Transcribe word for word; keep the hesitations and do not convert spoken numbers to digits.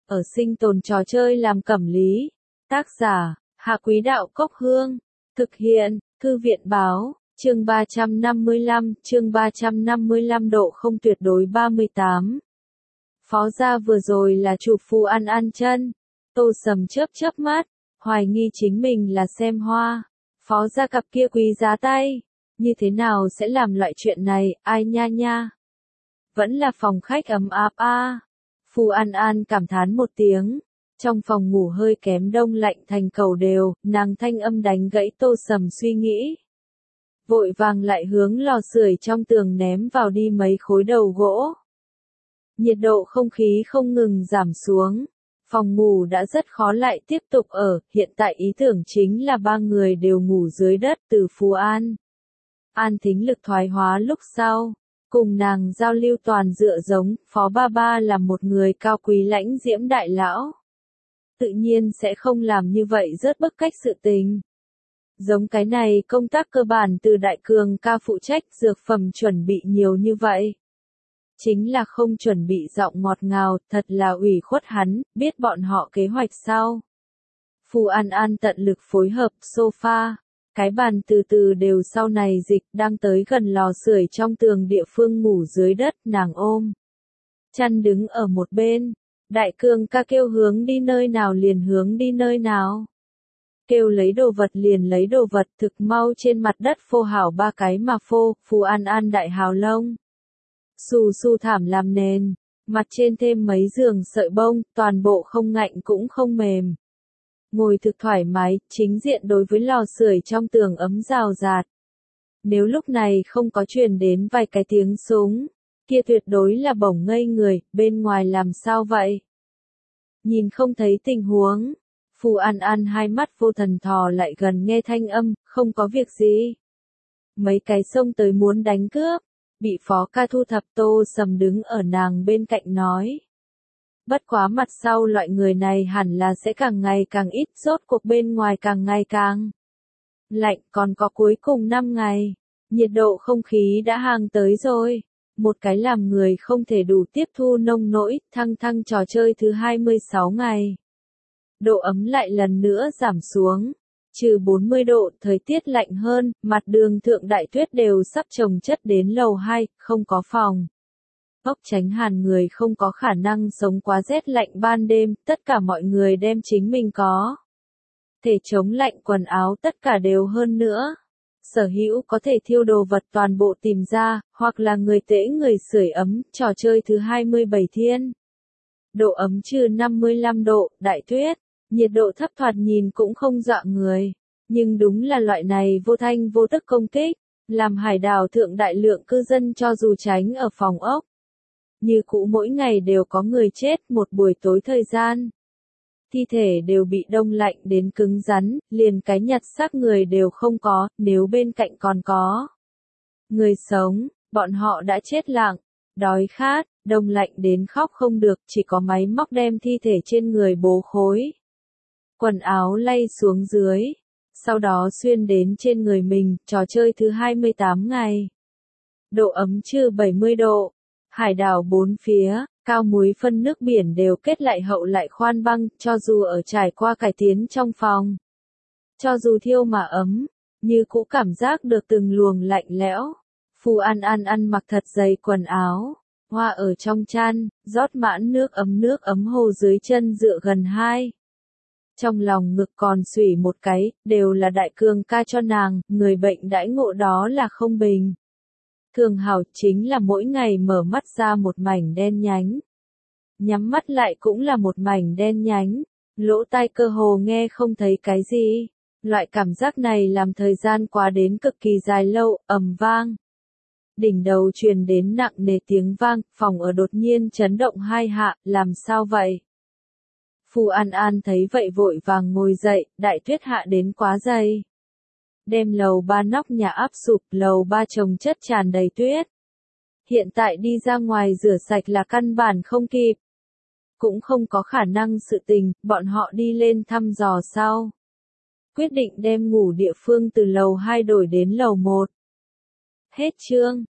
ở sinh tồn trò chơi làm cẩm lý. Tác giả, Hạ Quý Đạo Cốc Hương. Thực hiện, Thư viện Báo, chương ba trăm năm mươi lăm, chương ba trăm năm mươi lăm độ không tuyệt đối ba mươi tám. Phó gia vừa rồi là chụp Phù An An chân. Tô Sầm chớp chớp mắt, hoài nghi chính mình là xem hoa. Phó gia cặp kia quý giá tay. Như thế nào sẽ làm loại chuyện này, ai nha nha. Vẫn là phòng khách ấm áp a. À. Phù An An cảm thán một tiếng. Trong phòng ngủ hơi kém đông lạnh thành cầu đều, nàng thanh âm đánh gãy Tô Sầm suy nghĩ. Vội vàng lại hướng lò sưởi trong tường ném vào đi mấy khối đầu gỗ. Nhiệt độ không khí không ngừng giảm xuống. Phòng ngủ đã rất khó lại tiếp tục ở, hiện tại ý tưởng chính là ba người đều ngủ dưới đất từ Phù An. An thính lực thoái hóa lúc sau. Cùng nàng giao lưu toàn dựa giống, Phó Ba Ba là một người cao quý lãnh diễm đại lão. Tự nhiên sẽ không làm như vậy rất bức cách sự tình. Giống cái này công tác cơ bản từ đại cường ca phụ trách dược phẩm chuẩn bị nhiều như vậy. Chính là không chuẩn bị giọng ngọt ngào, thật là ủy khuất hắn, biết bọn họ kế hoạch sao. Phù An An tận lực phối hợp sofa. Cái bàn từ từ đều sau này dịch đang tới gần lò sưởi trong tường địa phương ngủ dưới đất nàng ôm. Chăn đứng ở một bên. Đại cường ca kêu hướng đi nơi nào liền hướng đi nơi nào. Kêu lấy đồ vật liền lấy đồ vật thực mau trên mặt đất phô hảo ba cái mà phô, Phù An An đại hào lông. Xù xù thảm làm nền, mặt trên thêm mấy giường sợi bông, toàn bộ không ngạnh cũng không mềm. Ngồi thực thoải mái, chính diện đối với lò sưởi trong tường ấm rào rạt. Nếu lúc này không có truyền đến vài cái tiếng súng, kia tuyệt đối là bổng ngây người, bên ngoài làm sao vậy? Nhìn không thấy tình huống, Phù An An hai mắt vô thần thò lại gần nghe thanh âm, không có việc gì. Mấy cái xông tới muốn đánh cướp, bị Phó ca thu thập. Tô Sầm đứng ở nàng bên cạnh nói. Bất quá mặt sau loại người này hẳn là sẽ càng ngày càng ít, rốt cuộc bên ngoài càng ngày càng lạnh, còn có cuối cùng năm ngày, nhiệt độ không khí đã hàng tới rồi. Một cái làm người không thể đủ tiếp thu nông nỗi, thăng thăng trò chơi thứ hai mươi sáu ngày. Độ ấm lại lần nữa giảm xuống, trừ bốn mươi độ, thời tiết lạnh hơn, mặt đường thượng đại tuyết đều sắp chồng chất đến lầu hai, không có phòng. Ốc tránh hàn người không có khả năng sống quá rét lạnh ban đêm, tất cả mọi người đem chính mình có thể chống lạnh quần áo tất cả đều hơn nữa. Sở hữu có thể thiêu đồ vật toàn bộ tìm ra, hoặc là người tễ người sưởi ấm, trò chơi thứ hai mươi bảy thiên. Độ ấm trừ năm mươi lăm độ, đại tuyết, nhiệt độ thấp thoạt nhìn cũng không dọa người. Nhưng đúng là loại này vô thanh vô tức công kích, làm hải đảo thượng đại lượng cư dân cho dù tránh ở phòng ốc. Như cũ mỗi ngày đều có người chết một buổi tối thời gian. Thi thể đều bị đông lạnh đến cứng rắn, liền cái nhặt xác người đều không có, nếu bên cạnh còn có người sống, bọn họ đã chết lặng, đói khát, đông lạnh đến khóc không được, chỉ có máy móc đem thi thể trên người bố khối. Quần áo lay xuống dưới, sau đó xuyên đến trên người mình, trò chơi thứ hai mươi tám ngày. Độ ấm trừ bảy mươi độ. Hải đảo bốn phía, cao muối phân nước biển đều kết lại hậu lại khoan băng, cho dù ở trải qua cải tiến trong phòng. Cho dù thiêu mà ấm, như cũ cảm giác được từng luồng lạnh lẽo. Phù An An ăn mặc thật dày quần áo, hoa ở trong chăn, rót mãn nước ấm nước ấm hồ dưới chân dựa gần hai. Trong lòng ngực còn xủy một cái, đều là đại cường ca cho nàng, người bệnh đãi ngộ đó là không bình. Thường hảo chính là mỗi ngày mở mắt ra một mảnh đen nhánh. Nhắm mắt lại cũng là một mảnh đen nhánh, lỗ tai cơ hồ nghe không thấy cái gì. Loại cảm giác này làm thời gian qua đến cực kỳ dài lâu, ầm vang. Đỉnh đầu truyền đến nặng nề tiếng vang, phòng ở đột nhiên chấn động hai hạ, làm sao vậy? Phù An An thấy vậy vội vàng ngồi dậy, đại tuyết hạ đến quá dày. Đem lầu ba nóc nhà áp sụp, lầu ba chồng chất tràn đầy tuyết. Hiện tại đi ra ngoài rửa sạch là căn bản không kịp. Cũng không có khả năng sự tình, bọn họ đi lên thăm dò sau. Quyết định đem ngủ địa phương từ lầu hai đổi đến lầu một. Hết chương.